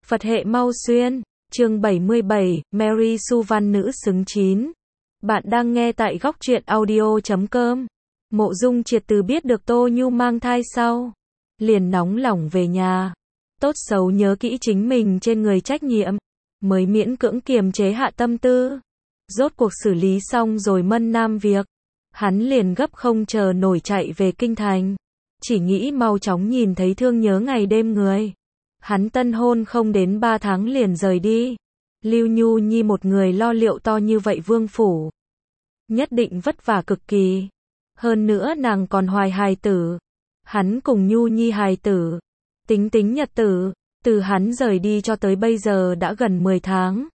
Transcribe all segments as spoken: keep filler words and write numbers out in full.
Phật hệ mau xuyên, chương bảy mươi bảy, Mary Sue văn nữ xứng chín. Bạn đang nghe tại góc truyện audio chấm com. Mộ Dung Triệt từ biết được Tô Nhu mang thai sau, liền nóng lòng về nhà. Tốt xấu nhớ kỹ chính mình trên người trách nhiệm, mới miễn cưỡng kiềm chế hạ tâm tư. Rốt cuộc xử lý xong rồi Mân Nam việc, hắn liền gấp không chờ nổi chạy về kinh thành. Chỉ nghĩ mau chóng nhìn thấy thương nhớ ngày đêm người. Hắn tân hôn không đến ba tháng liền rời đi. Lưu Nhu Nhi một người lo liệu to như vậy vương phủ, nhất định vất vả cực kỳ. Hơn nữa nàng còn hoài hài tử. Hắn cùng Nhu Nhi hài tử, tính tính nhật tử, từ hắn rời đi cho tới bây giờ đã gần mười tháng.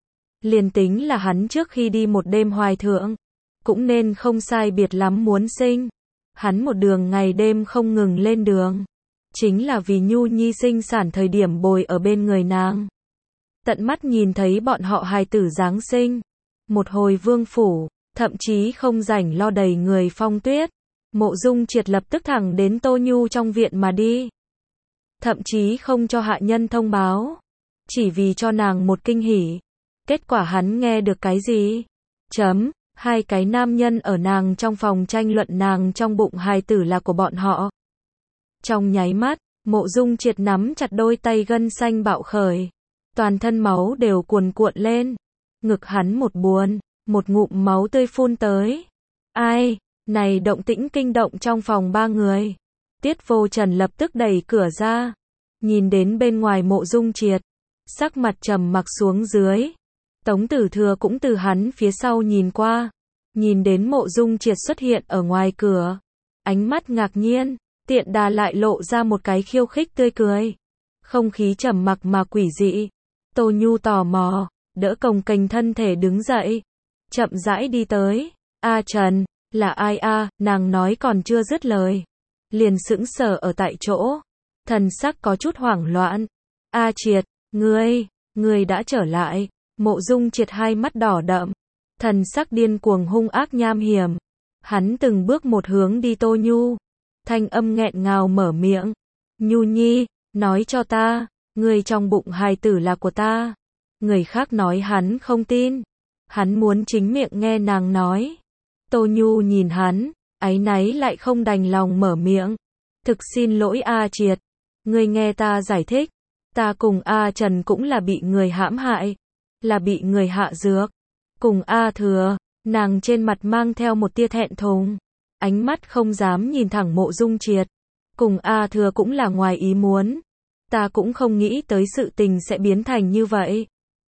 Liền tính là hắn trước khi đi một đêm hoài thượng, cũng nên không sai biệt lắm muốn sinh. Hắn một đường ngày đêm không ngừng lên đường, chính là vì Nhu Nhi sinh sản thời điểm bồi ở bên người nàng. Tận mắt nhìn thấy bọn họ hài tử giáng sinh, một hồi vương phủ, thậm chí không rảnh lo đầy người phong tuyết. Mộ Dung Triệt lập tức thẳng đến Tô Nhu trong viện mà đi. Thậm chí không cho hạ nhân thông báo, chỉ vì cho nàng một kinh hỉ. Kết quả hắn nghe được cái gì? Chấm, hai cái nam nhân ở nàng trong phòng tranh luận nàng trong bụng hài tử là của bọn họ. Trong nháy mắt, Mộ Dung Triệt nắm chặt đôi tay gân xanh bạo khởi. Toàn thân máu đều cuồn cuộn lên. Ngực hắn một buồn, một ngụm máu tươi phun tới. Ai? Này động tĩnh kinh động trong phòng ba người. Tiết Vô Trần lập tức đẩy cửa ra. Nhìn đến bên ngoài Mộ Dung Triệt, sắc mặt trầm mặc xuống dưới. Tống Tử Thừa cũng từ hắn phía sau nhìn qua. Nhìn đến Mộ Dung Triệt xuất hiện ở ngoài cửa, ánh mắt ngạc nhiên, tiện đà lại lộ ra một cái khiêu khích tươi cười. Không khí trầm mặc mà quỷ dị. Tô Nhu tò mò, đỡ cồng kềnh thân thể đứng dậy, chậm rãi đi tới. A Trần, là ai a? Nàng nói còn chưa dứt lời, liền sững sờ ở tại chỗ, thần sắc có chút hoảng loạn. A Triệt, ngươi, ngươi đã trở lại. Mộ Dung Triệt hai mắt đỏ đậm, thần sắc điên cuồng hung ác nham hiểm. Hắn từng bước một hướng đi Tô Nhu, thanh âm nghẹn ngào mở miệng. Nhu Nhi, nói cho ta, ngươi trong bụng hài tử là của ta. Người khác nói hắn không tin, hắn muốn chính miệng nghe nàng nói. Tô Nhu nhìn hắn, áy náy lại không đành lòng mở miệng. Thực xin lỗi A Triệt, ngươi nghe ta giải thích, ta cùng A Trần cũng là bị người hãm hại, là bị người hạ dược. Cùng A Thừa, nàng trên mặt mang theo một tia thẹn thùng, ánh mắt không dám nhìn thẳng Mộ Dung Triệt. Cùng A Thừa cũng là ngoài ý muốn, ta cũng không nghĩ tới sự tình sẽ biến thành như vậy.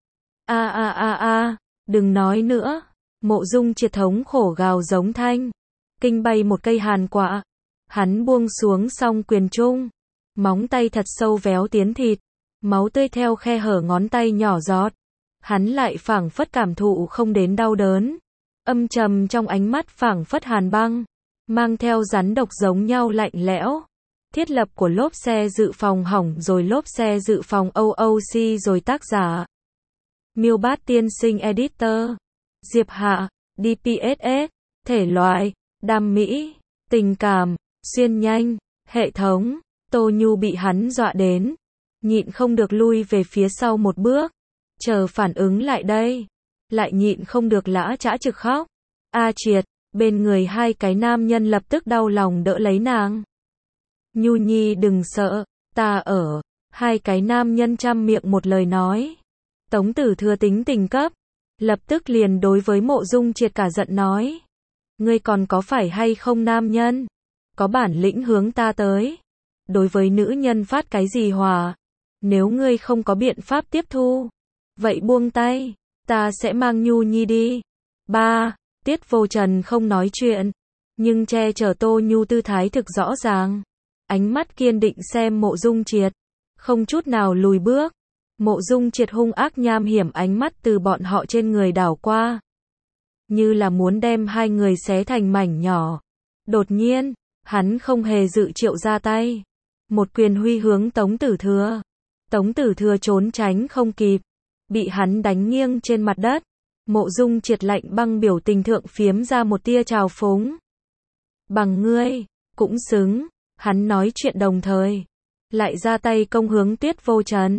A a a a, đừng nói nữa. Mộ Dung Triệt thống khổ gào giống thanh, kinh bay một cây hàn quả. Hắn buông xuống song quyền trung, móng tay thật sâu véo tiến thịt, máu tươi theo khe hở ngón tay nhỏ giọt. Hắn lại phảng phất cảm thụ không đến đau đớn, âm trầm trong ánh mắt phảng phất hàn băng, mang theo rắn độc giống nhau lạnh lẽo. Thiết lập của lốp xe dự phòng hỏng rồi, lốp xe dự phòng o o xê rồi. Tác giả Miêu Bát Tiên Sinh, Editor Diệp Hạ, đê pê ét ét. Thể loại đam mỹ, tình cảm, xuyên nhanh. Hệ thống. Tô Nhu bị hắn dọa đến, nhịn không được lui về phía sau một bước. Chờ phản ứng lại đây, lại nhịn không được lã chã trực khóc. A Triệt, bên người hai cái nam nhân lập tức đau lòng đỡ lấy nàng. Nhu Nhi đừng sợ, ta ở. Hai cái nam nhân trăm miệng một lời nói. Tống Tử Thừa tính tình cấp, lập tức liền đối với Mộ Dung Triệt cả giận nói. Ngươi còn có phải hay không nam nhân? Có bản lĩnh hướng ta tới. Đối với nữ nhân phát cái gì hòa? Nếu ngươi không có biện pháp tiếp thu, vậy buông tay, ta sẽ mang Nhu Nhi đi. Ba, Tiết Vô Trần không nói chuyện, nhưng che chở Tô Nhu tư thái thực rõ ràng. Ánh mắt kiên định xem Mộ Dung Triệt, không chút nào lùi bước. Mộ Dung Triệt hung ác nham hiểm ánh mắt từ bọn họ trên người đảo qua, như là muốn đem hai người xé thành mảnh nhỏ. Đột nhiên, hắn không hề dự triệu ra tay, một quyền huy hướng Tống Tử Thừa. Tống Tử Thừa trốn tránh không kịp, bị hắn đánh nghiêng trên mặt đất. Mộ Dung Triệt lạnh băng biểu tình thượng phiếm ra một tia trào phúng. Bằng ngươi, cũng xứng. Hắn nói chuyện đồng thời, lại ra tay công hướng Tiết Vô Trần.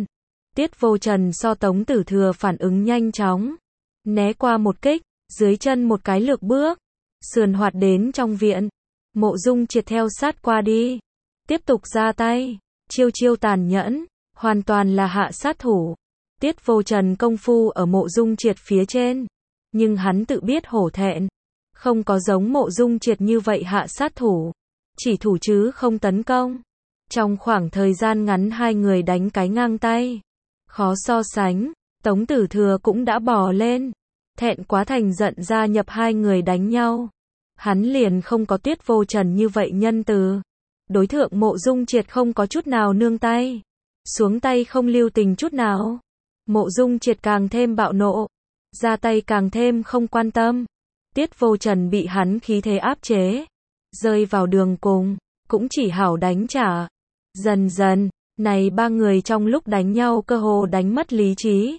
Tiết Vô Trần so Tống Tử Thừa phản ứng nhanh chóng. Né qua một kích, dưới chân một cái lược bước. Sườn hoạt đến trong viện. Mộ Dung Triệt theo sát qua đi. Tiếp tục ra tay. Chiêu chiêu tàn nhẫn. Hoàn toàn là hạ sát thủ. Tiết Vô Trần công phu ở Mộ Dung Triệt phía trên. Nhưng hắn tự biết hổ thẹn. Không có giống Mộ Dung Triệt như vậy hạ sát thủ. Chỉ thủ chứ không tấn công. Trong khoảng thời gian ngắn hai người đánh cái ngang tay. Khó so sánh. Tống Tử Thừa cũng đã bò lên. Thẹn quá thành giận gia nhập hai người đánh nhau. Hắn liền không có Tiết Vô Trần như vậy nhân từ. Đối thượng Mộ Dung Triệt không có chút nào nương tay. Xuống tay không lưu tình chút nào. Mộ Dung Triệt càng thêm bạo nộ. Ra tay càng thêm không quan tâm. Tiết Vô Trần bị hắn khí thế áp chế. Rơi vào đường cùng. Cũng chỉ hảo đánh trả. Dần dần, này ba người trong lúc đánh nhau cơ hồ đánh mất lý trí.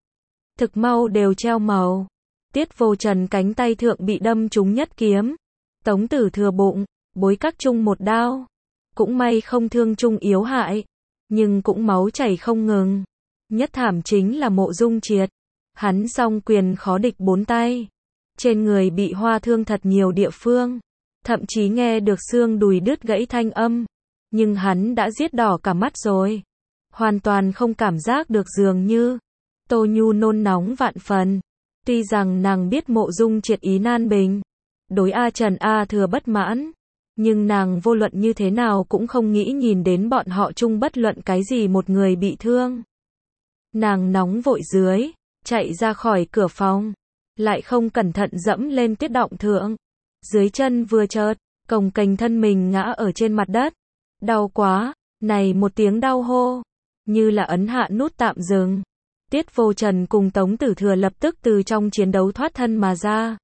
Thực mau đều treo màu. Tiết Vô Trần cánh tay thượng bị đâm trúng nhất kiếm. Tống Tử Thừa bụng, bối cắt chung một đao. Cũng may không thương chung yếu hại. Nhưng cũng máu chảy không ngừng. Nhất thảm chính là Mộ Dung Triệt. Hắn song quyền khó địch bốn tay. Trên người bị hoa thương thật nhiều địa phương. Thậm chí nghe được xương đùi đứt gãy thanh âm. Nhưng hắn đã giết đỏ cả mắt rồi. Hoàn toàn không cảm giác được dường như. Tô Nhu nôn nóng vạn phần. Tuy rằng nàng biết Mộ Dung Triệt ý nan bình. Đối A Trần A Thừa bất mãn. Nhưng nàng vô luận như thế nào cũng không nghĩ nhìn đến bọn họ chung bất luận cái gì một người bị thương. Nàng nóng vội dưới. Chạy ra khỏi cửa phòng. Lại không cẩn thận dẫm lên tuyết động thượng. Dưới chân vừa chợt, cồng kềnh thân mình ngã ở trên mặt đất. Đau quá, này một tiếng đau hô. Như là ấn hạ nút tạm dừng. Tiết Vô Trần cùng Tống Tử Thừa lập tức từ trong chiến đấu thoát thân mà ra.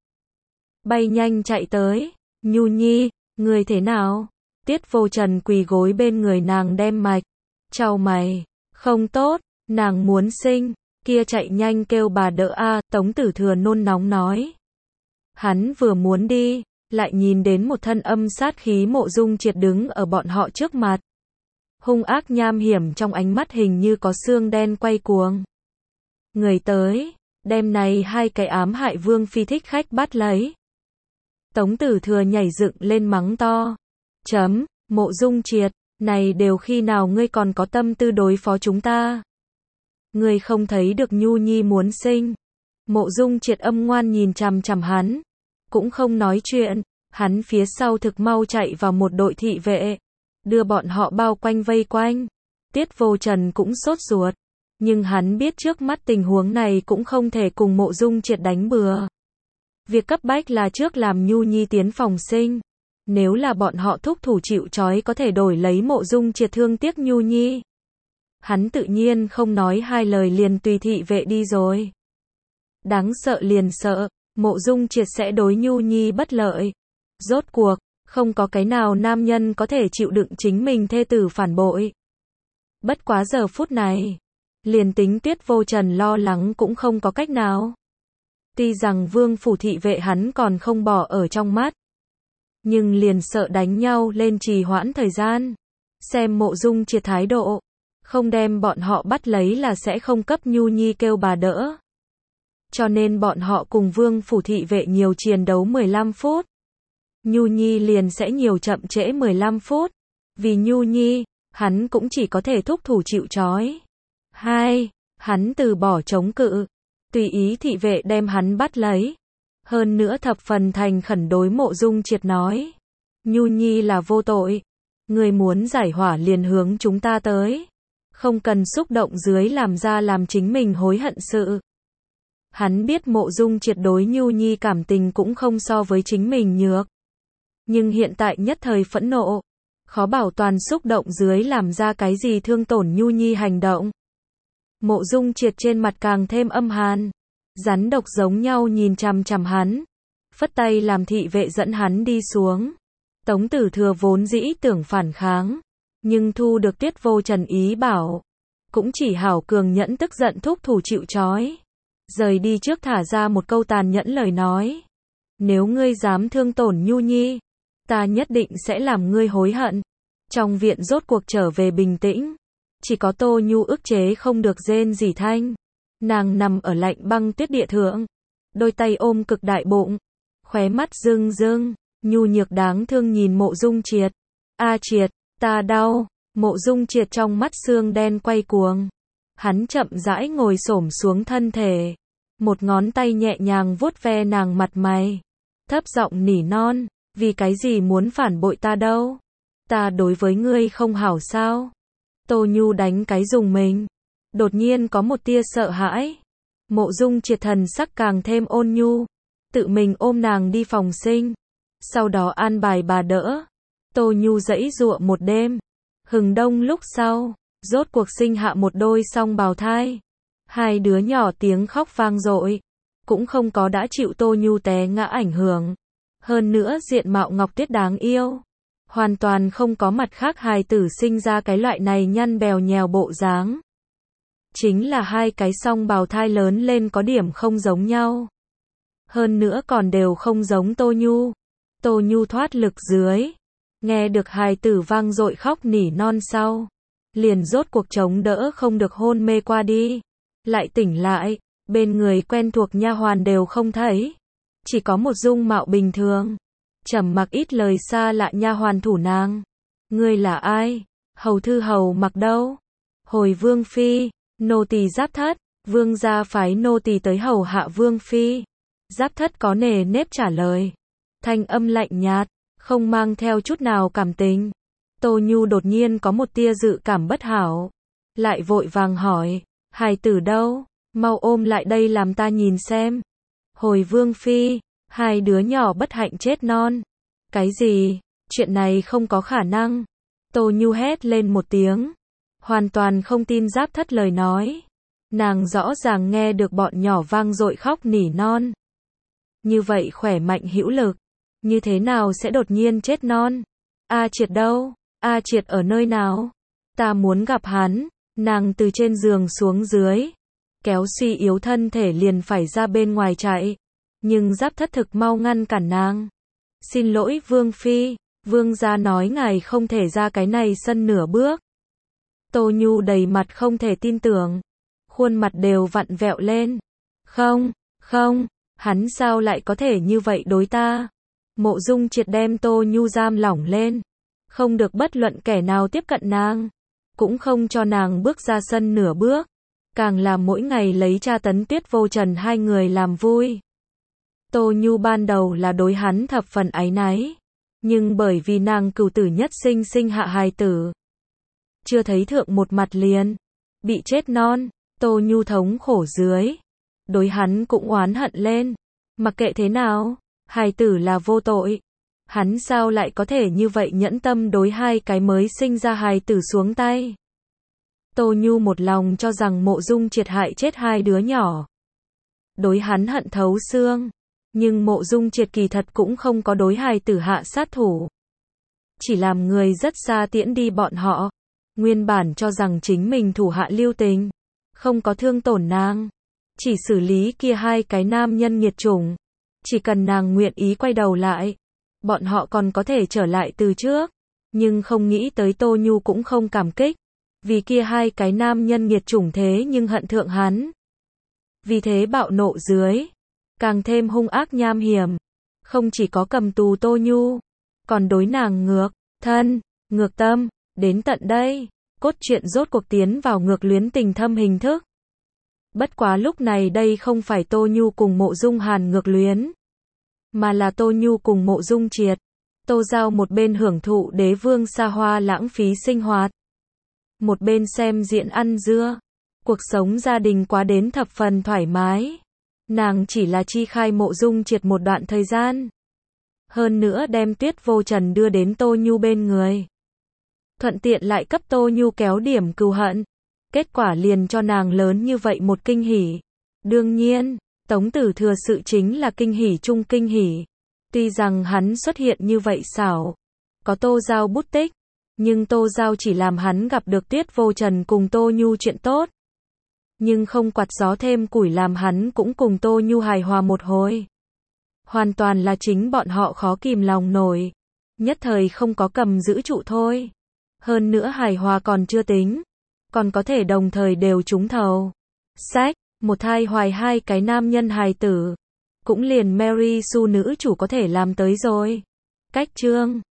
Bay nhanh chạy tới. Nhu Nhi, người thế nào? Tiết Vô Trần quỳ gối bên người nàng đem mạch. Chào mày. Không tốt, nàng muốn sinh. Kia chạy nhanh kêu bà đỡ a. Tống Tử Thừa nôn nóng nói. Hắn vừa muốn đi, lại nhìn đến một thân âm sát khí Mộ Dung Triệt đứng ở bọn họ trước mặt. Hung ác nham hiểm trong ánh mắt hình như có xương đen quay cuồng. Người tới, đem này hai cái ám hại Vương Phi thích khách bắt lấy. Tống Tử Thừa nhảy dựng lên mắng to. Chấm, Mộ Dung Triệt, này đều khi nào ngươi còn có tâm tư đối phó chúng ta? Ngươi không thấy được Nhu Nhi muốn sinh. Mộ Dung Triệt âm ngoan nhìn chằm chằm hắn. Cũng không nói chuyện. Hắn phía sau thực mau chạy vào một đội thị vệ. Đưa bọn họ bao quanh vây quanh. Tiết Vô Trần cũng sốt ruột. Nhưng hắn biết trước mắt tình huống này cũng không thể cùng Mộ Dung Triệt đánh bừa. Việc cấp bách là trước làm Nhu Nhi tiến phòng sinh. Nếu là bọn họ thúc thủ chịu trói có thể đổi lấy Mộ Dung Triệt thương tiếc Nhu Nhi. Hắn tự nhiên không nói hai lời liền tùy thị vệ đi rồi. Đáng sợ liền sợ, Mộ Dung Triệt sẽ đối Nhu Nhi bất lợi. Rốt cuộc, không có cái nào nam nhân có thể chịu đựng chính mình thê tử phản bội. Bất quá giờ phút này, liền tính Tiết Vô Trần lo lắng cũng không có cách nào. Tuy rằng Vương phủ thị vệ hắn còn không bỏ ở trong mắt. Nhưng liền sợ đánh nhau lên trì hoãn thời gian. Xem Mộ Dung Triệt thái độ. Không đem bọn họ bắt lấy là sẽ không cấp Nhu Nhi kêu bà đỡ. Cho nên bọn họ cùng Vương phủ thị vệ nhiều chiến đấu mười lăm phút. Nhu Nhi liền sẽ nhiều chậm trễ mười lăm phút. Vì Nhu Nhi, hắn cũng chỉ có thể thúc thủ chịu trói. Hai, hắn từ bỏ chống cự. Tùy ý thị vệ đem hắn bắt lấy. Hơn nữa thập phần thành khẩn đối Mộ Dung Triệt nói. Nhu Nhi là vô tội. Người muốn giải hỏa liền hướng chúng ta tới. Không cần xúc động dưới làm ra làm chính mình hối hận sự. Hắn biết Mộ Dung Triệt đối Nhu Nhi cảm tình cũng không so với chính mình nhược. Nhưng hiện tại nhất thời phẫn nộ. Khó bảo toàn xúc động dưới làm ra cái gì thương tổn Nhu Nhi hành động. Mộ Dung Triệt trên mặt càng thêm âm hàn. Rắn độc giống nhau nhìn chằm chằm hắn. Phất tay làm thị vệ dẫn hắn đi xuống. Tống Tử Thừa vốn dĩ tưởng phản kháng. Nhưng thu được Tiết Vô Trần ý bảo. Cũng chỉ hảo cường nhẫn tức giận thúc thủ chịu trói. Rời đi trước thả ra một câu tàn nhẫn lời nói. Nếu ngươi dám thương tổn Nhu Nhi, ta nhất định sẽ làm ngươi hối hận. Trong viện rốt cuộc trở về bình tĩnh. Chỉ có Tô Nhu ức chế không được rên rỉ thanh. Nàng nằm ở lạnh băng tuyết địa thượng, đôi tay ôm cực đại bụng, khóe mắt rưng rưng, nhu nhược đáng thương nhìn Mộ Dung Triệt. A Triệt, ta đau. Mộ Dung Triệt trong mắt xương đen quay cuồng. Hắn chậm rãi ngồi xổm xuống thân thể, một ngón tay nhẹ nhàng vuốt ve nàng mặt mày, thấp giọng nỉ non, vì cái gì muốn phản bội ta đâu? Ta đối với ngươi không hảo sao? Tô Nhu đánh cái rùng mình, đột nhiên có một tia sợ hãi. Mộ Dung Triệt thần sắc càng thêm ôn nhu, tự mình ôm nàng đi phòng sinh, sau đó an bài bà đỡ. Tô Nhu giãy giụa một đêm, hừng đông lúc sau, rốt cuộc sinh hạ một đôi song bào thai. Hai đứa nhỏ tiếng khóc vang dội, cũng không có đã chịu Tô Nhu té ngã ảnh hưởng. Hơn nữa diện mạo Ngọc Tuyết đáng yêu, hoàn toàn không có mặt khác hài tử sinh ra cái loại này nhăn bèo nhèo bộ dáng. Chính là hai cái song bào thai lớn lên có điểm không giống nhau. Hơn nữa còn đều không giống Tô Nhu. Tô Nhu thoát lực dưới, nghe được hài tử vang dội khóc nỉ non sau, liền rốt cuộc chống đỡ không được hôn mê qua đi. Lại tỉnh lại, bên người quen thuộc nha hoàn đều không thấy, chỉ có một dung mạo bình thường, trầm mặc ít lời xa lạ nha hoàn thủ nàng. Ngươi là ai? Hầu thư hầu mặc đâu? Hồi vương phi, nô tỳ Giáp Thất, vương gia phái nô tỳ tới hầu hạ vương phi. Giáp Thất có nề nếp trả lời, thanh âm lạnh nhạt, không mang theo chút nào cảm tình. Tô Nhu đột nhiên có một tia dự cảm bất hảo, lại vội vàng hỏi, hài tử đâu? Mau ôm lại đây làm ta nhìn xem. Hồi vương phi, hai đứa nhỏ bất hạnh chết non. Cái gì? Chuyện này không có khả năng. Tô Nhu hét lên một tiếng, hoàn toàn không tin Giáp Thất lời nói. Nàng rõ ràng nghe được bọn nhỏ vang dội khóc nỉ non. Như vậy khỏe mạnh hữu lực, như thế nào sẽ đột nhiên chết non? A Triệt đâu? A Triệt ở nơi nào? Ta muốn gặp hắn. Nàng từ trên giường xuống dưới, kéo suy yếu thân thể liền phải ra bên ngoài chạy, nhưng Giáp Thất thực mau ngăn cản nàng. Xin lỗi vương phi, vương gia nói ngài không thể ra cái này sân nửa bước. Tô Nhu đầy mặt không thể tin tưởng, khuôn mặt đều vặn vẹo lên. Không, không, hắn sao lại có thể như vậy đối ta? Mộ Dung Triệt đem Tô Nhu giam lỏng lên, không được bất luận kẻ nào tiếp cận nàng, cũng không cho nàng bước ra sân nửa bước, càng là mỗi ngày lấy tra tấn Tuyết Vô Trần hai người làm vui. Tô Nhu ban đầu là đối hắn thập phần áy náy, nhưng bởi vì nàng cửu tử nhất sinh sinh hạ hài tử, chưa thấy thượng một mặt liền bị chết non. Tô Nhu thống khổ dưới, đối hắn cũng oán hận lên. Mặc kệ thế nào, hài tử là vô tội, hắn sao lại có thể như vậy nhẫn tâm đối hai cái mới sinh ra hài tử xuống tay. Tô Nhu một lòng cho rằng Mộ Dung Triệt hại chết hai đứa nhỏ, đối hắn hận thấu xương, nhưng Mộ Dung Triệt kỳ thật cũng không có đối hài tử hạ sát thủ, chỉ làm người rất xa tiễn đi bọn họ. Nguyên bản cho rằng chính mình thủ hạ lưu tình, không có thương tổn nàng, chỉ xử lý kia hai cái nam nhân nghiệt chủng, chỉ cần nàng nguyện ý quay đầu lại, bọn họ còn có thể trở lại từ trước. Nhưng không nghĩ tới Tô Nhu cũng không cảm kích, vì kia hai cái nam nhân nghiệt chủng thế nhưng hận thượng hắn. Vì thế bạo nộ dưới, càng thêm hung ác nham hiểm, không chỉ có cầm tù Tô Nhu, còn đối nàng ngược thân, ngược tâm. Đến tận đây, cốt truyện rốt cuộc tiến vào ngược luyến tình thâm hình thức. Bất quá lúc này đây không phải Tô Nhu cùng Mộ Dung Hàn ngược luyến, mà là Tô Nhu cùng Mộ Dung Triệt. Tô Giao một bên hưởng thụ đế vương xa hoa lãng phí sinh hoạt, một bên xem diễn ăn dưa. Cuộc sống gia đình quá đến thập phần thoải mái. Nàng chỉ là chi khai Mộ Dung Triệt một đoạn thời gian, hơn nữa đem Tuyết Vô Trần đưa đến Tô Nhu bên người, thuận tiện lại cấp Tô Nhu kéo điểm cừu hận. Kết quả liền cho nàng lớn như vậy một kinh hỉ. Đương nhiên, Tống Tử Thừa sự chính là kinh hỉ chung kinh hỉ. Tuy rằng hắn xuất hiện như vậy xảo, có Tô Giao bút tích, nhưng Tô Giao chỉ làm hắn gặp được Tuyết Vô Trần cùng Tô Nhu chuyện tốt, nhưng không quạt gió thêm củi làm hắn cũng cùng Tô Nhu hài hòa một hồi. Hoàn toàn là chính bọn họ khó kìm lòng nổi, nhất thời không có cầm giữ trụ thôi. Hơn nữa hài hòa còn chưa tính, còn có thể đồng thời đều trúng thầu. Sách, một thai hoài hai cái nam nhân hài tử. Cũng liền Mary Sue nữ chủ có thể làm tới rồi. Cách chương